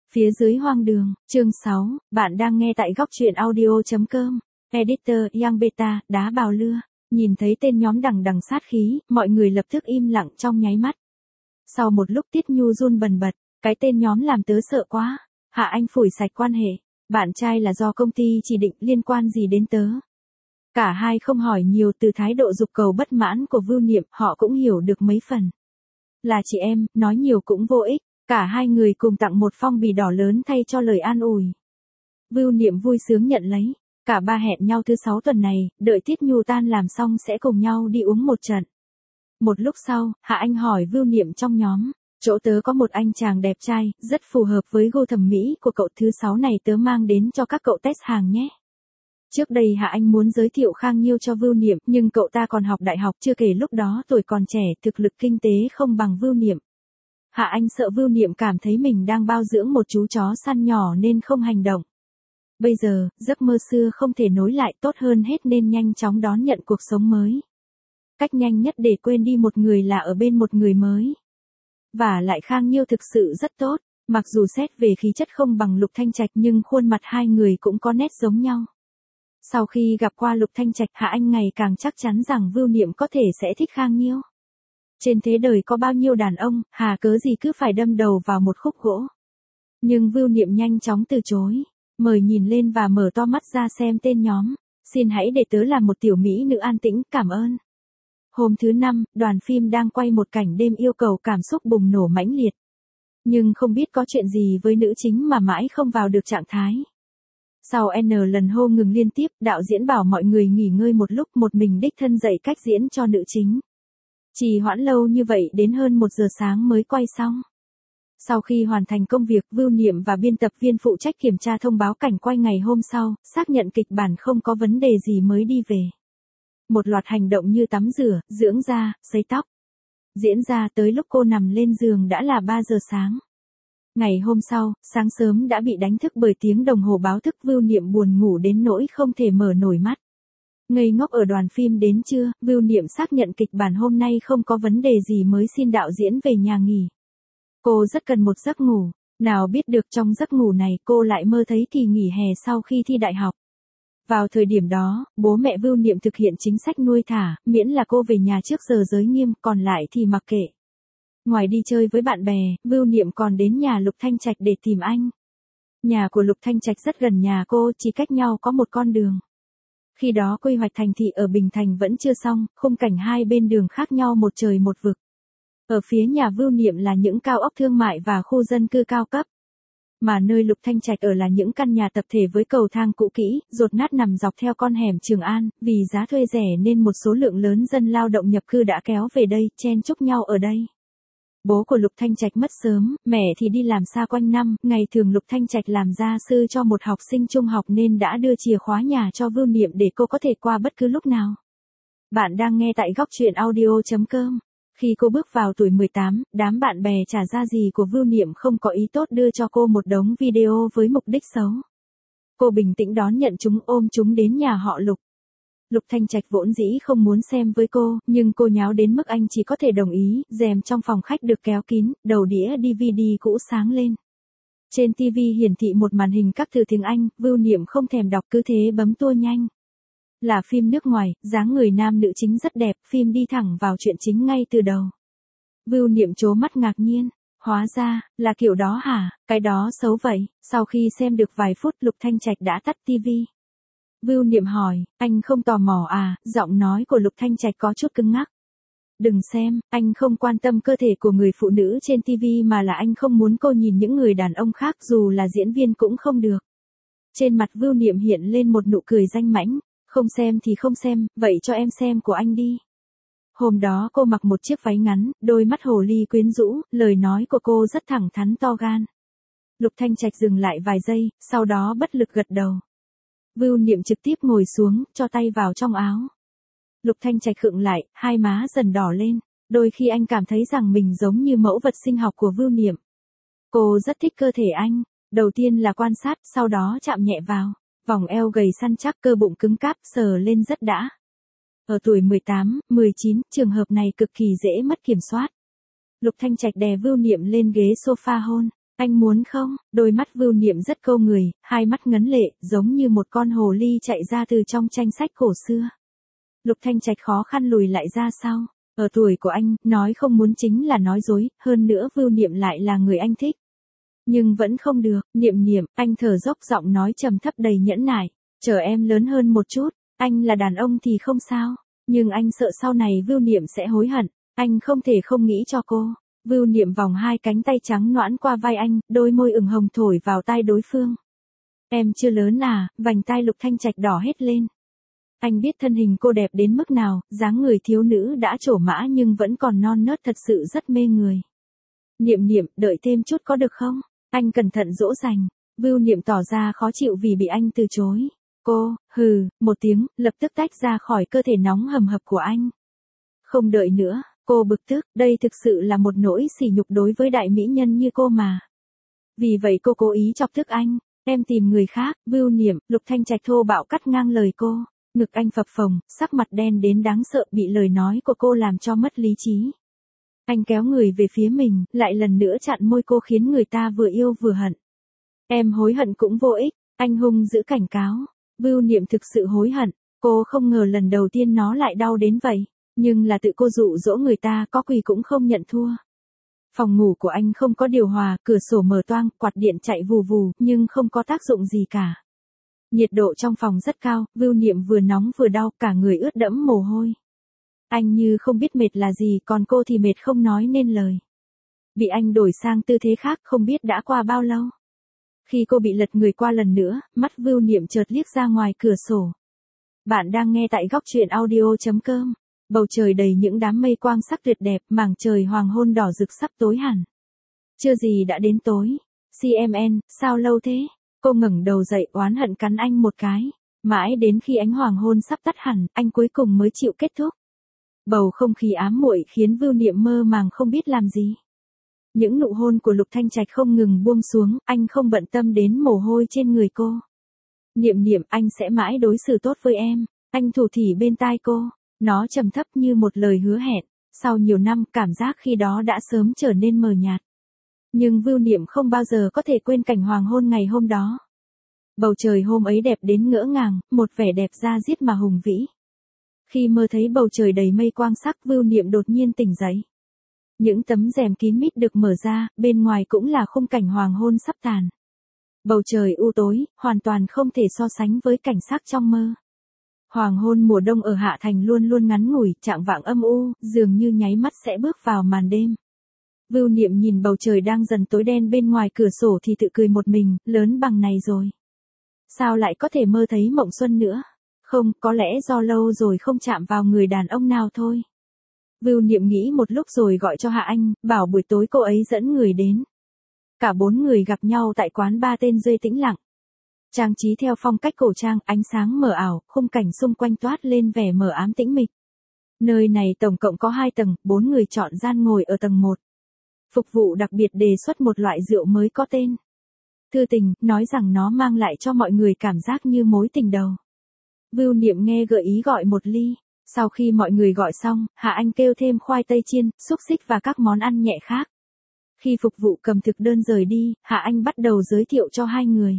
Phía dưới hoang đường, chương 6, bạn đang nghe tại góc truyện audio.com. Editor, Young Beta, đá bào lưa. Nhìn thấy tên nhóm đằng đằng sát khí, mọi người lập tức im lặng trong nháy mắt. Sau một lúc Tiết Nhu run bần bật, cái tên nhóm làm tớ sợ quá. Hạ Anh phủi sạch quan hệ, bạn trai là do công ty chỉ định, liên quan gì đến tớ. Cả hai không hỏi nhiều, từ thái độ dục cầu bất mãn của Vưu Niệm họ cũng hiểu được mấy phần. Là chị em, nói nhiều cũng vô ích. Cả hai người cùng tặng một phong bì đỏ lớn thay cho lời an ủi. Vưu Niệm vui sướng nhận lấy. Cả ba hẹn nhau thứ 6 tuần này, đợi Tiết Nhu tan làm xong sẽ cùng nhau đi uống một trận. Một lúc sau, Hạ Anh hỏi Vưu Niệm trong nhóm, chỗ tớ có một anh chàng đẹp trai, rất phù hợp với gu thẩm mỹ của cậu, thứ 6 này tớ mang đến cho các cậu test hàng nhé. Trước đây Hạ Anh muốn giới thiệu Khang Nhiêu cho Vưu Niệm, nhưng cậu ta còn học đại học, chưa kể lúc đó tuổi còn trẻ, thực lực kinh tế không bằng Vưu Niệm. Hạ Anh sợ Vưu Niệm cảm thấy mình đang bao dưỡng một chú chó săn nhỏ nên không hành động. Bây giờ, giấc mơ xưa không thể nối lại, tốt hơn hết nên nhanh chóng đón nhận cuộc sống mới. Cách nhanh nhất để quên đi một người là ở bên một người mới. Và lại Khang Nhiêu thực sự rất tốt, mặc dù xét về khí chất không bằng Lục Thanh Trạch nhưng khuôn mặt hai người cũng có nét giống nhau. Sau khi gặp qua Lục Thanh Trạch, Hạ Anh ngày càng chắc chắn rằng Vưu Niệm có thể sẽ thích Khang Nhiêu. Trên thế đời có bao nhiêu đàn ông, hà cớ gì cứ phải đâm đầu vào một khúc gỗ. Nhưng Vưu Niệm nhanh chóng từ chối, mời nhìn lên và mở to mắt ra xem tên nhóm. Xin hãy để tớ làm một tiểu mỹ nữ an tĩnh, cảm ơn. Hôm thứ 5, đoàn phim đang quay một cảnh đêm yêu cầu cảm xúc bùng nổ mãnh liệt. Nhưng không biết có chuyện gì với nữ chính mà mãi không vào được trạng thái. Sau N lần hô ngừng liên tiếp, đạo diễn bảo mọi người nghỉ ngơi một lúc, một mình đích thân dạy cách diễn cho nữ chính. Trì hoãn lâu như vậy đến hơn 1 giờ sáng mới quay xong. Sau khi hoàn thành công việc, Vưu Niệm và biên tập viên phụ trách kiểm tra thông báo cảnh quay ngày hôm sau, xác nhận kịch bản không có vấn đề gì mới đi về. Một loạt hành động như tắm rửa, dưỡng da, sấy tóc diễn ra tới lúc cô nằm lên giường đã là 3 giờ sáng. Ngày hôm sau, sáng sớm đã bị đánh thức bởi tiếng đồng hồ báo thức. Vưu Niệm buồn ngủ đến nỗi không thể mở nổi mắt. Ngây ngốc ở đoàn phim đến trưa, Vưu Niệm xác nhận kịch bản hôm nay không có vấn đề gì mới xin đạo diễn về nhà nghỉ. Cô rất cần một giấc ngủ, nào biết được trong giấc ngủ này cô lại mơ thấy kỳ nghỉ hè sau khi thi đại học. Vào thời điểm đó, bố mẹ Vưu Niệm thực hiện chính sách nuôi thả, miễn là cô về nhà trước giờ giới nghiêm, còn lại thì mặc kệ. Ngoài đi chơi với bạn bè, Vưu Niệm còn đến nhà Lục Thanh Trạch để tìm anh. Nhà của Lục Thanh Trạch rất gần nhà cô, chỉ cách nhau có một con đường. Khi đó quy hoạch thành thị ở Bình Thành vẫn chưa xong, khung cảnh hai bên đường khác nhau một trời một vực. Ở phía nhà Vưu Niệm là những cao ốc thương mại và khu dân cư cao cấp. Mà nơi Lục Thanh Trạch ở là những căn nhà tập thể với cầu thang cũ kỹ, dột nát nằm dọc theo con hẻm Trường An, vì giá thuê rẻ nên một số lượng lớn dân lao động nhập cư đã kéo về đây, chen chúc nhau ở đây. Bố của Lục Thanh Trạch mất sớm, mẹ thì đi làm xa quanh năm, ngày thường Lục Thanh Trạch làm gia sư cho một học sinh trung học nên đã đưa chìa khóa nhà cho Vưu Niệm để cô có thể qua bất cứ lúc nào. Bạn đang nghe tại góc truyện audio.com. Khi cô bước vào tuổi 18, đám bạn bè chả ra gì của Vưu Niệm không có ý tốt đưa cho cô một đống video với mục đích xấu. Cô bình tĩnh đón nhận chúng, ôm chúng đến nhà họ Lục. Lục Thanh Trạch vốn dĩ không muốn xem với cô, nhưng cô nháo đến mức anh chỉ có thể đồng ý. Rèm trong phòng khách được kéo kín, đầu đĩa DVD cũ sáng lên. Trên TV hiển thị một màn hình các từ tiếng Anh, Vưu Niệm không thèm đọc cứ thế bấm tua nhanh. Là phim nước ngoài, dáng người nam nữ chính rất đẹp, phim đi thẳng vào chuyện chính ngay từ đầu. Vưu Niệm trố mắt ngạc nhiên, hóa ra, là kiểu đó hả, cái đó xấu vậy. Sau khi xem được vài phút, Lục Thanh Trạch đã tắt TV. Vưu Niệm hỏi, anh không tò mò à, giọng nói của Lục Thanh Trạch có chút cứng ngắc. Đừng xem, anh không quan tâm cơ thể của người phụ nữ trên TV mà là anh không muốn cô nhìn những người đàn ông khác dù là diễn viên cũng không được. Trên mặt Vưu Niệm hiện lên một nụ cười danh mãnh, không xem thì không xem, vậy cho em xem của anh đi. Hôm đó cô mặc một chiếc váy ngắn, đôi mắt hồ ly quyến rũ, lời nói của cô rất thẳng thắn to gan. Lục Thanh Trạch dừng lại vài giây, sau đó bất lực gật đầu. Vưu Niệm trực tiếp ngồi xuống, cho tay vào trong áo. Lục Thanh Trạch khựng lại, hai má dần đỏ lên. Đôi khi anh cảm thấy rằng mình giống như mẫu vật sinh học của Vưu Niệm. Cô rất thích cơ thể anh. Đầu tiên là quan sát, sau đó chạm nhẹ vào. Vòng eo gầy săn chắc, cơ bụng cứng cáp, sờ lên rất đã. Ở tuổi 18, 19, trường hợp này cực kỳ dễ mất kiểm soát. Lục Thanh Trạch đè Vưu Niệm lên ghế sofa hôn. Anh muốn không? Đôi mắt Vưu Niệm rất câu người, hai mắt ngấn lệ, giống như một con hồ ly chạy ra từ trong tranh sách cổ xưa. Lục Thanh Trạch khó khăn lùi lại ra sau. Ở tuổi của anh, nói không muốn chính là nói dối, hơn nữa Vưu Niệm lại là người anh thích. Nhưng vẫn không được, Niệm Niệm, anh thở dốc giọng nói trầm thấp đầy nhẫn nại. Chờ em lớn hơn một chút, anh là đàn ông thì không sao. Nhưng anh sợ sau này Vưu Niệm sẽ hối hận, anh không thể không nghĩ cho cô. Vưu Niệm vòng hai cánh tay trắng nõn qua vai anh, đôi môi ửng hồng thổi vào tai đối phương. Em chưa lớn à, vành tai Lục Thanh Trạch đỏ hết lên. Anh biết thân hình cô đẹp đến mức nào, dáng người thiếu nữ đã trổ mã nhưng vẫn còn non nớt thật sự rất mê người. Niệm Niệm, đợi thêm chút có được không? Anh cẩn thận dỗ dành. Vưu Niệm tỏ ra khó chịu vì bị anh từ chối. Cô, hừ, một tiếng, lập tức tách ra khỏi cơ thể nóng hầm hập của anh. Không đợi nữa, cô bực tức, đây thực sự là một nỗi sỉ nhục đối với đại mỹ nhân như cô mà. Vì vậy cô cố ý chọc tức anh, em tìm người khác, Vưu Niệm, Lục Thanh Trạch thô bạo cắt ngang lời cô. Ngực anh phập phồng, sắc mặt đen đến đáng sợ bị lời nói của cô làm cho mất lý trí. Anh kéo người về phía mình, lại lần nữa chặn môi cô khiến người ta vừa yêu vừa hận. Em hối hận cũng vô ích, anh hung giữ cảnh cáo. Vưu Niệm thực sự hối hận, cô không ngờ lần đầu tiên nó lại đau đến vậy. Nhưng là tự cô dụ dỗ người ta có quỳ cũng không nhận thua. Phòng ngủ của anh không có điều hòa, cửa sổ mở toang, quạt điện chạy vù vù, nhưng không có tác dụng gì cả. Nhiệt độ trong phòng rất cao, Vưu Niệm vừa nóng vừa đau, cả người ướt đẫm mồ hôi. Anh như không biết mệt là gì, còn cô thì mệt không nói nên lời. Bị anh đổi sang tư thế khác không biết đã qua bao lâu. Khi cô bị lật người qua lần nữa, mắt Vưu Niệm chợt liếc ra ngoài cửa sổ. Bạn đang nghe tại góc truyện audio.com. Bầu trời đầy những đám mây quang sắc tuyệt đẹp, mảng trời hoàng hôn đỏ rực sắp tối hẳn. Chưa gì đã đến tối. CMN, sao lâu thế? Cô ngẩng đầu dậy oán hận cắn anh một cái. Mãi đến khi ánh hoàng hôn sắp tắt hẳn, anh cuối cùng mới chịu kết thúc. Bầu không khí ám muội khiến Vưu Niệm mơ màng không biết làm gì. Những nụ hôn của Lục Thanh Trạch không ngừng buông xuống, anh không bận tâm đến mồ hôi trên người cô. Niệm Niệm, anh sẽ mãi đối xử tốt với em. Anh thủ thỉ bên tai cô. Nó trầm thấp như một lời hứa hẹn. Sau nhiều năm, cảm giác khi đó đã sớm trở nên mờ nhạt. Nhưng Vưu Niệm không bao giờ có thể quên cảnh hoàng hôn ngày hôm đó. Bầu trời hôm ấy đẹp đến ngỡ ngàng, một vẻ đẹp da diết mà hùng vĩ. Khi mơ thấy bầu trời đầy mây quang sắc, Vưu Niệm đột nhiên tỉnh dậy. Những tấm rèm kín mít được mở ra, bên ngoài cũng là khung cảnh hoàng hôn sắp tàn. Bầu trời u tối, hoàn toàn không thể so sánh với cảnh sắc trong mơ. Hoàng hôn mùa đông ở Hạ Thành luôn luôn ngắn ngủi, chạng vạng âm u, dường như nháy mắt sẽ bước vào màn đêm. Vưu Niệm nhìn bầu trời đang dần tối đen bên ngoài cửa sổ thì tự cười một mình, lớn bằng này rồi. Sao lại có thể mơ thấy mộng xuân nữa? Không, có lẽ do lâu rồi không chạm vào người đàn ông nào thôi. Vưu Niệm nghĩ một lúc rồi gọi cho Hạ Anh, bảo buổi tối cô ấy dẫn người đến. Cả bốn người gặp nhau tại quán bar tên Duy Tĩnh Lặng. Trang trí theo phong cách cổ trang, ánh sáng mờ ảo, khung cảnh xung quanh toát lên vẻ mờ ám tĩnh mịch. Nơi này tổng cộng có 2 tầng, 4 người chọn gian ngồi ở tầng 1. Phục vụ đặc biệt đề xuất một loại rượu mới có tên Thư Tình, nói rằng nó mang lại cho mọi người cảm giác như mối tình đầu. Vưu Niệm nghe gợi ý gọi một ly. Sau khi mọi người gọi xong, Hạ Anh kêu thêm khoai tây chiên, xúc xích và các món ăn nhẹ khác. Khi phục vụ cầm thực đơn rời đi, Hạ Anh bắt đầu giới thiệu cho hai người.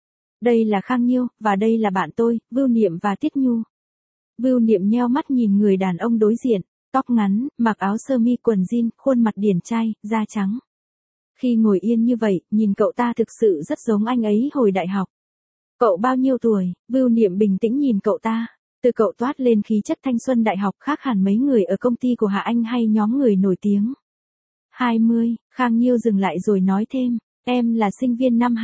Đây là Khang Nhiêu, và đây là bạn tôi, Vưu Niệm và Tiết Nhu. Vưu Niệm nheo mắt nhìn người đàn ông đối diện, tóc ngắn, mặc áo sơ mi quần jean, khuôn mặt điển trai, da trắng. Khi ngồi yên như vậy, nhìn cậu ta thực sự rất giống anh ấy hồi đại học. Cậu bao nhiêu tuổi? Vưu Niệm bình tĩnh nhìn cậu ta. Từ cậu toát lên khí chất thanh xuân đại học khác hẳn mấy người ở công ty của Hạ Anh hay nhóm người nổi tiếng. 20, Khang Nhiêu dừng lại rồi nói thêm, em là sinh viên năm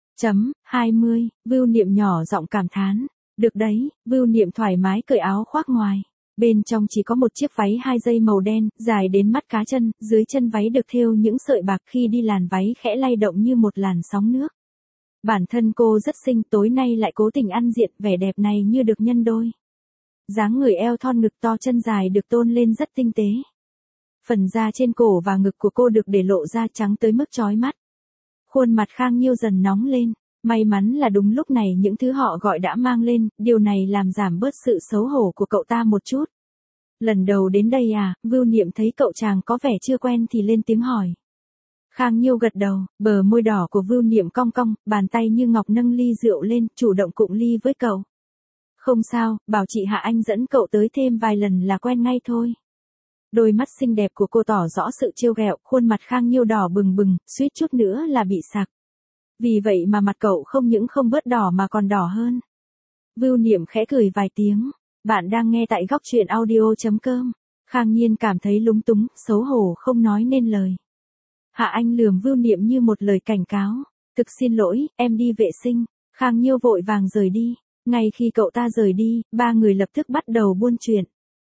2.20, Vưu Niệm nhỏ giọng cảm thán. Được đấy, Vưu Niệm thoải mái cởi áo khoác ngoài. Bên trong chỉ có một chiếc váy 2 dây màu đen, dài đến mắt cá chân, dưới chân váy được thêu những sợi bạc khi đi làn váy khẽ lay động như một làn sóng nước. Bản thân cô rất xinh, tối nay lại cố tình ăn diện, vẻ đẹp này như được nhân đôi. Dáng người eo thon ngực to chân dài được tôn lên rất tinh tế. Phần da trên cổ và ngực của cô được để lộ ra trắng tới mức chói mắt. Khuôn mặt Khang Nhiêu dần nóng lên. May mắn là đúng lúc này những thứ họ gọi đã mang lên, điều này làm giảm bớt sự xấu hổ của cậu ta một chút. Lần đầu đến đây à? Vưu Niệm thấy cậu chàng có vẻ chưa quen thì lên tiếng hỏi. Khang Nhiêu gật đầu, bờ môi đỏ của Vưu Niệm cong cong, bàn tay như ngọc nâng ly rượu lên, chủ động cụng ly với cậu. Không sao, bảo chị Hạ Anh dẫn cậu tới thêm vài lần là quen ngay thôi. Đôi mắt xinh đẹp của cô tỏ rõ sự trêu ghẹo, khuôn mặt Khang Nhiêu đỏ bừng bừng, suýt chút nữa là bị sặc. Vì vậy mà mặt cậu không những không bớt đỏ mà còn đỏ hơn. Vưu Niệm khẽ cười vài tiếng. Bạn đang nghe tại góc truyện audio.com. Khang Nhiên cảm thấy lúng túng, xấu hổ không nói nên lời. Hạ Anh lườm Vưu Niệm như một lời cảnh cáo. Thực xin lỗi, em đi vệ sinh. Khang Nhiêu vội vàng rời đi. Ngay khi cậu ta rời đi, ba người lập tức bắt đầu buôn chuyện.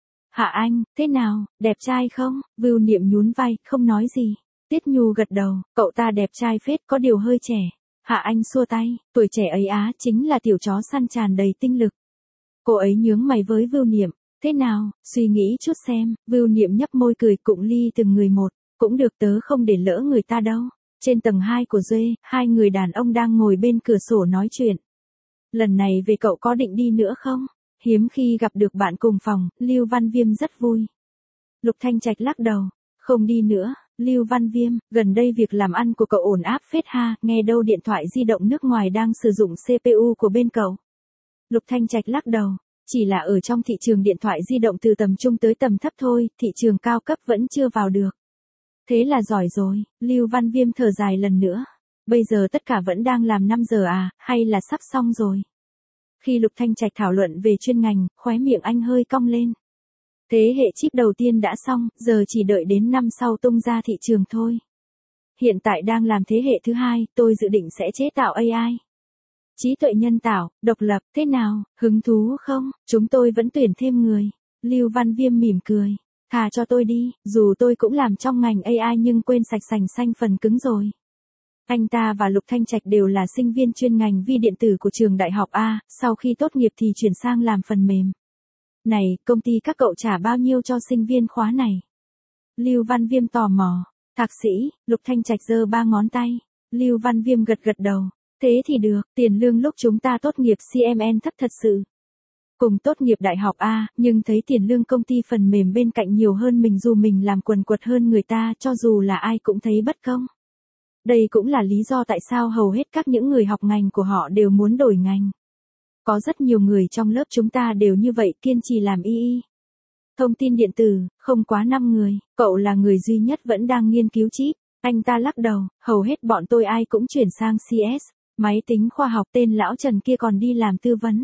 Hạ Anh, thế nào, đẹp trai không? Vưu Niệm nhún vai, không nói gì. Tiết Nhu gật đầu, cậu ta đẹp trai phết, có điều hơi trẻ. Hạ Anh xua tay, tuổi trẻ ấy á chính là tiểu chó săn tràn đầy tinh lực. Cô ấy nhướng mày với Vưu Niệm, thế nào, suy nghĩ chút xem. Vưu Niệm nhấp môi cười cụng ly từng người một, cũng được, tớ không để lỡ người ta đâu. Trên tầng 2 của Duê, hai người đàn ông đang ngồi bên cửa sổ nói chuyện. Lần này về cậu có định đi nữa không? Hiếm khi gặp được bạn cùng phòng, Lưu Văn Viêm rất vui. Lục Thanh Trạch lắc đầu, không đi nữa. Lưu Văn Viêm, gần đây việc làm ăn của cậu ổn áp phết ha, nghe đâu điện thoại di động nước ngoài đang sử dụng CPU của bên cậu. Lục Thanh Trạch lắc đầu, chỉ là ở trong thị trường điện thoại di động từ tầm trung tới tầm thấp thôi, thị trường cao cấp vẫn chưa vào được. Thế là giỏi rồi. Lưu Văn Viêm thở dài lần nữa. Bây giờ tất cả vẫn đang làm 5 giờ à, hay là sắp xong rồi? Khi Lục Thanh Trạch thảo luận về chuyên ngành, khóe miệng anh hơi cong lên. Thế hệ chip đầu tiên đã xong, giờ chỉ đợi đến năm sau tung ra thị trường thôi. Hiện tại đang làm thế hệ thứ hai, tôi dự định sẽ chế tạo AI. Trí tuệ nhân tạo, độc lập, thế nào, hứng thú không? Chúng tôi vẫn tuyển thêm người. Lưu Văn Viêm mỉm cười. Thà cho tôi đi, dù tôi cũng làm trong ngành AI nhưng quên sạch sành xanh phần cứng rồi. Anh ta và Lục Thanh Trạch đều là sinh viên chuyên ngành vi điện tử của trường đại học A, sau khi tốt nghiệp thì chuyển sang làm phần mềm. Này, công ty các cậu trả bao nhiêu cho sinh viên khóa này? Lưu Văn Viêm tò mò. Thạc sĩ, Lục Thanh Trạch giơ 3 ngón tay. Lưu Văn Viêm gật gật đầu. Thế thì được, tiền lương lúc chúng ta tốt nghiệp CMN thấp thật sự. Cùng tốt nghiệp đại học A, nhưng thấy tiền lương công ty phần mềm bên cạnh nhiều hơn mình dù mình làm quần quật hơn người ta, cho dù là ai cũng thấy bất công. Đây cũng là lý do tại sao hầu hết các những người học ngành của họ đều muốn đổi ngành. Có rất nhiều người trong lớp chúng ta đều như vậy, kiên trì làm y. Thông tin điện tử, không quá 5 người, cậu là người duy nhất vẫn đang nghiên cứu chip. Anh ta lắc đầu, hầu hết bọn tôi ai cũng chuyển sang CS, máy tính khoa học, tên lão Trần kia còn đi làm tư vấn.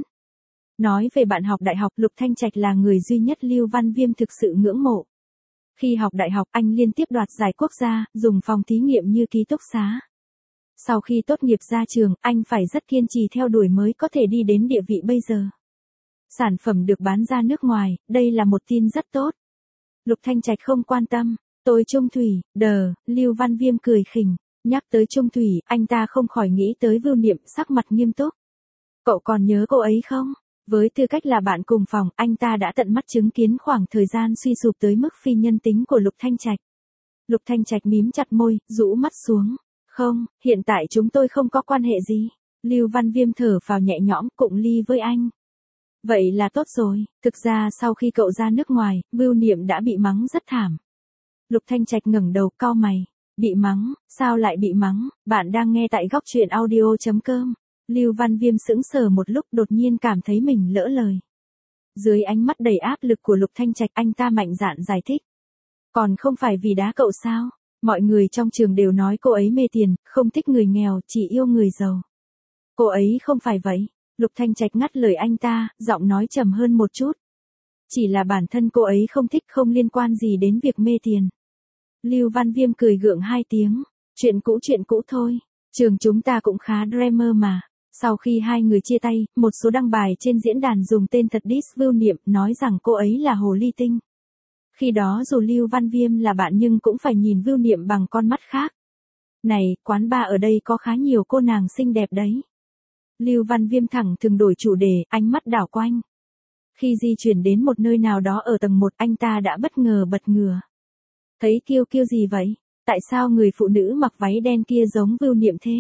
Nói về bạn học đại học, Lục Thanh Trạch là người duy nhất Lưu Văn Viêm thực sự ngưỡng mộ. Khi học đại học, anh liên tiếp đoạt giải quốc gia, dùng phòng thí nghiệm như ký túc xá. Sau khi tốt nghiệp ra trường, anh phải rất kiên trì theo đuổi mới có thể đi đến địa vị bây giờ. Sản phẩm được bán ra nước ngoài, đây là một tin rất tốt. Lục Thanh Trạch không quan tâm. Tôi Trung Thủy, Lưu Văn Viêm cười khỉnh. Nhắc tới Trung Thủy, anh ta không khỏi nghĩ tới Vưu Niệm, sắc mặt nghiêm túc. Cậu còn nhớ cô ấy không? Với tư cách là bạn cùng phòng, anh ta đã tận mắt chứng kiến khoảng thời gian suy sụp tới mức phi nhân tính của Lục Thanh Trạch. Lục Thanh Trạch mím chặt môi, rũ mắt xuống. Không, hiện tại chúng tôi không có quan hệ gì. Lưu Văn Viêm thở phào nhẹ nhõm, cụng ly với anh. Vậy là tốt rồi, thực ra sau khi cậu ra nước ngoài, Vưu Niệm đã bị mắng rất thảm. Lục Thanh Trạch ngẩng đầu, cau mày. Bị mắng, sao lại bị mắng? Bạn đang nghe tại góc truyện audio.com. Lưu Văn Viêm sững sờ một lúc, đột nhiên cảm thấy mình lỡ lời. Dưới ánh mắt đầy áp lực của Lục Thanh Trạch, anh ta mạnh dạn giải thích. Còn không phải vì đá cậu sao? Mọi người trong trường đều nói cô ấy mê tiền, không thích người nghèo, chỉ yêu người giàu. Cô ấy không phải vậy. Lục Thanh Trạch ngắt lời anh ta, giọng nói trầm hơn một chút. Chỉ là bản thân cô ấy không thích, không liên quan gì đến việc mê tiền. Lưu Văn Viêm cười gượng 2 tiếng. Chuyện cũ thôi. Trường chúng ta cũng khá drama mà. Sau khi hai người chia tay, một số đăng bài trên diễn đàn dùng tên thật diss Vưu Niệm, nói rằng cô ấy là hồ ly tinh. Khi đó dù Lưu Văn Viêm là bạn nhưng cũng phải nhìn Vưu Niệm bằng con mắt khác. Này, quán bar ở đây có khá nhiều cô nàng xinh đẹp đấy. Lưu Văn Viêm thẳng thừng đổi chủ đề, ánh mắt đảo quanh. Khi di chuyển đến một nơi nào đó ở tầng 1, anh ta đã bất ngờ bật ngửa. Thấy Kiêu gì vậy? Tại sao người phụ nữ mặc váy đen kia giống Vưu Niệm thế?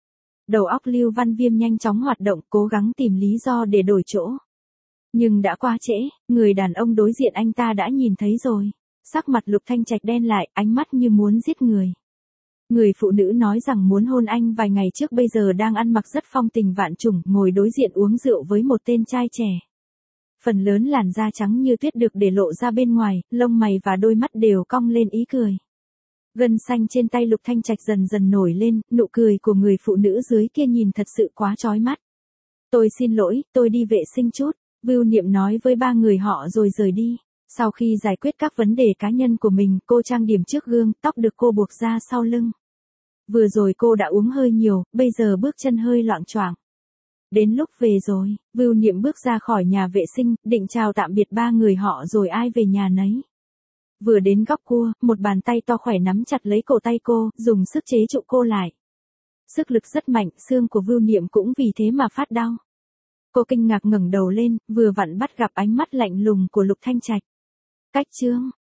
Đầu óc Lưu Văn Viêm nhanh chóng hoạt động, cố gắng tìm lý do để đổi chỗ. Nhưng đã quá trễ, người đàn ông đối diện anh ta đã nhìn thấy rồi. Sắc mặt Lục Thanh Trạch đen lại, ánh mắt như muốn giết người. Người phụ nữ nói rằng muốn hôn anh vài ngày trước bây giờ đang ăn mặc rất phong tình vạn trùng, ngồi đối diện uống rượu với một tên trai trẻ. Phần lớn làn da trắng như tuyết được để lộ ra bên ngoài, lông mày và đôi mắt đều cong lên ý cười. Gân xanh trên tay Lục Thanh Trạch dần dần nổi lên, nụ cười của người phụ nữ dưới kia nhìn thật sự quá chói mắt. Tôi xin lỗi, tôi đi vệ sinh chút, Vưu Niệm nói với ba người họ rồi rời đi. Sau khi giải quyết các vấn đề cá nhân của mình, cô trang điểm trước gương, tóc được cô buộc ra sau lưng. Vừa rồi cô đã uống hơi nhiều, bây giờ bước chân hơi loạng choạng. Đến lúc về rồi, Vưu Niệm bước ra khỏi nhà vệ sinh, định chào tạm biệt ba người họ rồi ai về nhà nấy. Vừa đến góc cua, một bàn tay to khỏe nắm chặt lấy cổ tay cô, dùng sức chế trụ cô lại. Sức lực rất mạnh, xương của Vưu Niệm cũng vì thế mà phát đau. Cô kinh ngạc ngẩng đầu lên, vừa vặn bắt gặp ánh mắt lạnh lùng của Lục Thanh Trạch. Cách chương